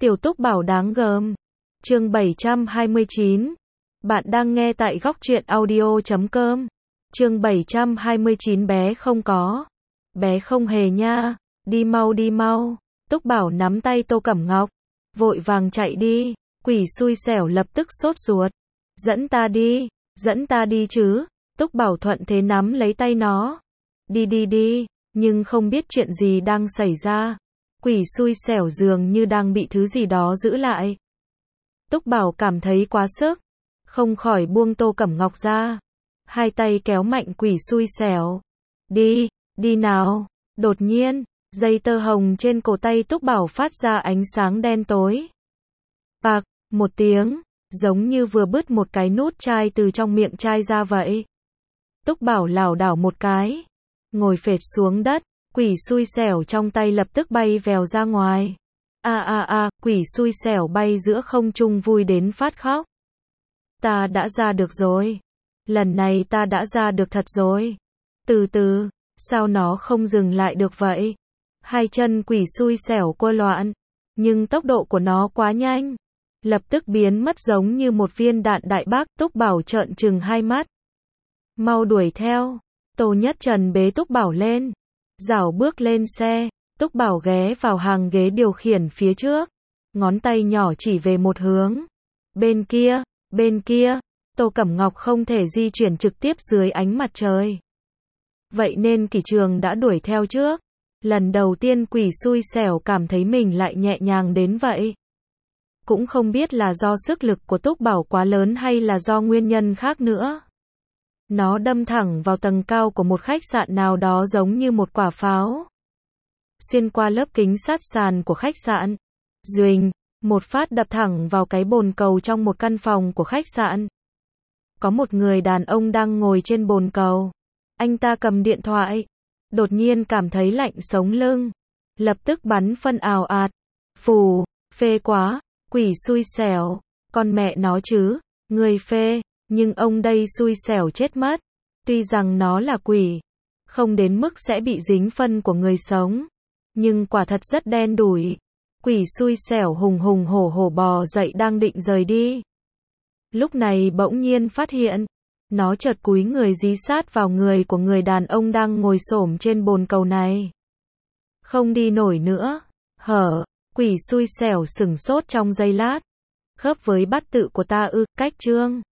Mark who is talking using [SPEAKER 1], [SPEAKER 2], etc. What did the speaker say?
[SPEAKER 1] Tiểu Túc Bảo đáng gờm. Chương 729. Bạn đang nghe tại góc truyện audio.com. Chương 729 bé không có. Bé không hề nha. Đi mau đi mau. Túc Bảo nắm tay Tô Cẩm Ngọc. Vội vàng chạy đi. Quỷ xui xẻo lập tức sốt ruột. Dẫn ta đi chứ. Túc Bảo thuận thế nắm lấy tay nó. Đi. Nhưng không biết chuyện gì đang xảy ra. Quỷ xui xẻo dường như đang bị thứ gì đó giữ lại. Túc Bảo cảm thấy quá sức, không khỏi buông Tô Cẩm Ngọc ra. Hai tay kéo mạnh quỷ xui xẻo. Đi nào. Đột nhiên, dây tơ hồng trên cổ tay Túc Bảo phát ra ánh sáng đen tối. Bạc, một tiếng, giống như vừa bứt một cái nút chai từ trong miệng chai ra vậy. Túc Bảo lảo đảo một cái, ngồi phệt xuống đất. Quỷ xui xẻo trong tay lập tức bay vèo ra ngoài. Quỷ xui xẻo bay giữa không trung vui đến phát khóc. Ta đã ra được rồi. Lần này ta đã ra được thật rồi. Từ từ, sao nó không dừng lại được vậy? Hai chân quỷ xui xẻo quơ loạn, nhưng tốc độ của nó quá nhanh. Lập tức biến mất giống như một viên đạn đại bác. Túc Bảo trợn trừng hai mắt. Mau đuổi theo. Tô Nhất Trần bế Túc Bảo lên. Rảo bước lên xe, Túc Bảo ghé vào hàng ghế điều khiển phía trước. Ngón tay nhỏ chỉ về một hướng. Bên kia, Tô Cẩm Ngọc không thể di chuyển trực tiếp dưới ánh mặt trời. Vậy nên Kỷ Trường đã đuổi theo trước. Lần đầu tiên quỷ xui xẻo cảm thấy mình lại nhẹ nhàng đến vậy. Cũng không biết là do sức lực của Túc Bảo quá lớn hay là do nguyên nhân khác nữa. Nó đâm thẳng vào tầng cao của một khách sạn nào đó giống như một quả pháo. Xuyên qua lớp kính sát sàn của khách sạn. Duỳnh, một phát đập thẳng vào cái bồn cầu trong một căn phòng của khách sạn. Có một người đàn ông đang ngồi trên bồn cầu. Anh ta cầm điện thoại. Đột nhiên cảm thấy lạnh sống lưng. Lập tức bắn phân ào ạt. Phù, phê quá, quỷ xui xẻo. Con mẹ nó chứ, người phê. Nhưng ông đây xui xẻo chết mất. Tuy rằng nó là quỷ, không đến mức sẽ bị dính phân của người sống, nhưng quả thật rất đen đủi. Quỷ xui xẻo hùng hùng hổ hổ bò dậy đang định rời đi. Lúc này bỗng nhiên phát hiện, nó chợt cúi người dí sát vào người của người đàn ông đang ngồi xổm trên bồn cầu này. Không đi nổi nữa. Quỷ xui xẻo sửng sốt trong giây lát. Khớp với bát tự của ta ư, cách trương.